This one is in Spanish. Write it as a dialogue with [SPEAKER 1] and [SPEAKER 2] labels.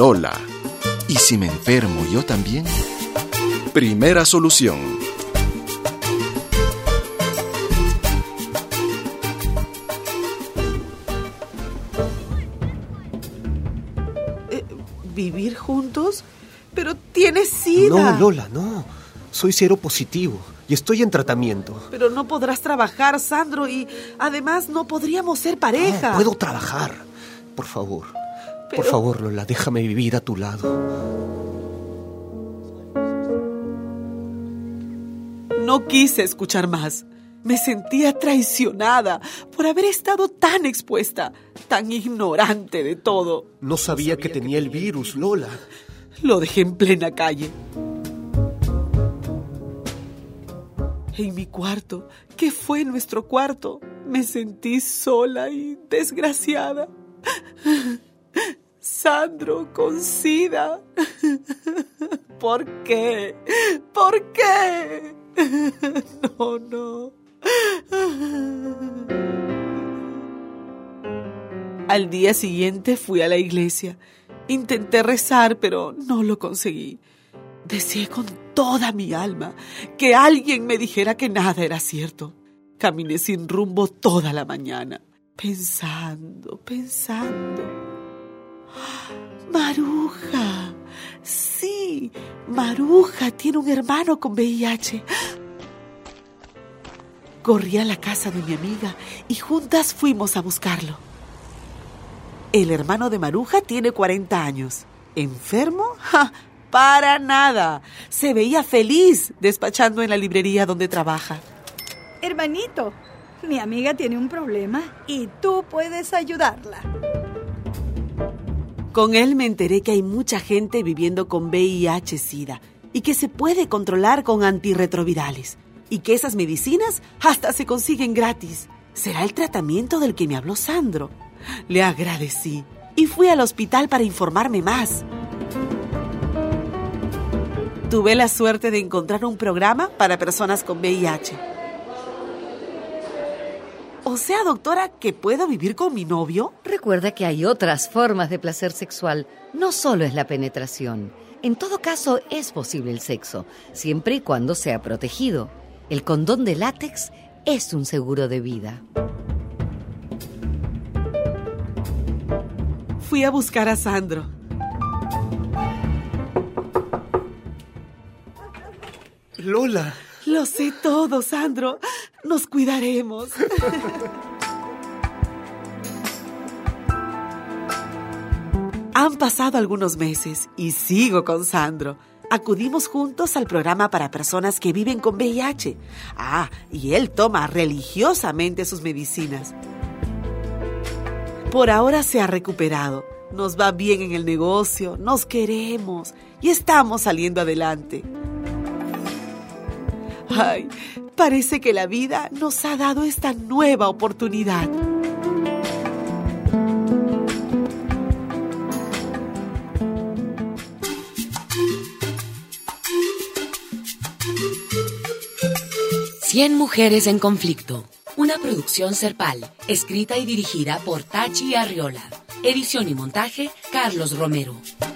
[SPEAKER 1] Lola. ¿Y si me enfermo yo también? Primera solución.
[SPEAKER 2] ¿Vivir juntos? ¡Pero tienes SIDA!
[SPEAKER 3] No, Lola, no. Soy seropositivo y estoy en tratamiento.
[SPEAKER 2] Pero no podrás trabajar, Sandro, y además no podríamos ser pareja.
[SPEAKER 3] No, puedo trabajar. Por favor. Por favor, Lola, déjame vivir a tu lado.
[SPEAKER 2] No quise escuchar más. Me sentía traicionada por haber estado tan expuesta, tan ignorante de todo.
[SPEAKER 3] No sabía que tenía el virus, Lola.
[SPEAKER 2] Lo dejé en plena calle. En mi cuarto, que fue nuestro cuarto, me sentí sola y desgraciada. Sandro con SIDA. ¿Por qué? ¿Por qué? No. Al día siguiente fui a la iglesia. Intenté rezar, pero no lo conseguí. Deseé con toda mi alma que alguien me dijera que nada era cierto. Caminé sin rumbo toda la mañana, pensando. Maruja. Sí, Maruja tiene un hermano con VIH. Corrí a la casa de mi amiga y juntas fuimos a buscarlo. El hermano de Maruja tiene 40 años. ¿Enfermo? ¡Ja! Para nada. Se veía feliz despachando en la librería donde trabaja.
[SPEAKER 4] Hermanito, mi amiga tiene un problema y tú puedes ayudarla.
[SPEAKER 2] Con él me enteré que hay mucha gente viviendo con VIH-Sida y que se puede controlar con antirretrovirales y que esas medicinas hasta se consiguen gratis. ¿Será el tratamiento del que me habló Sandro? Le agradecí y fui al hospital para informarme más. Tuve la suerte de encontrar un programa para personas con VIH. O sea, doctora, ¿que puedo vivir con mi novio?
[SPEAKER 5] Recuerda que hay otras formas de placer sexual. No solo es la penetración. En todo caso, es posible el sexo, siempre y cuando sea protegido. El condón de látex es un seguro de vida.
[SPEAKER 2] Fui a buscar a Sandro.
[SPEAKER 3] Lola.
[SPEAKER 2] Lo sé todo, Sandro. Nos cuidaremos. Han pasado algunos meses y sigo con Sandro. Acudimos juntos al programa para personas que viven con VIH. Y él toma religiosamente sus medicinas. Por ahora se ha recuperado. Nos va bien en el negocio, nos queremos y estamos saliendo adelante. Ay, parece que la vida nos ha dado esta nueva oportunidad.
[SPEAKER 6] Cien mujeres en conflicto. Una producción Serpal, escrita y dirigida por Tachi Arriola. Edición y montaje, Carlos Romero.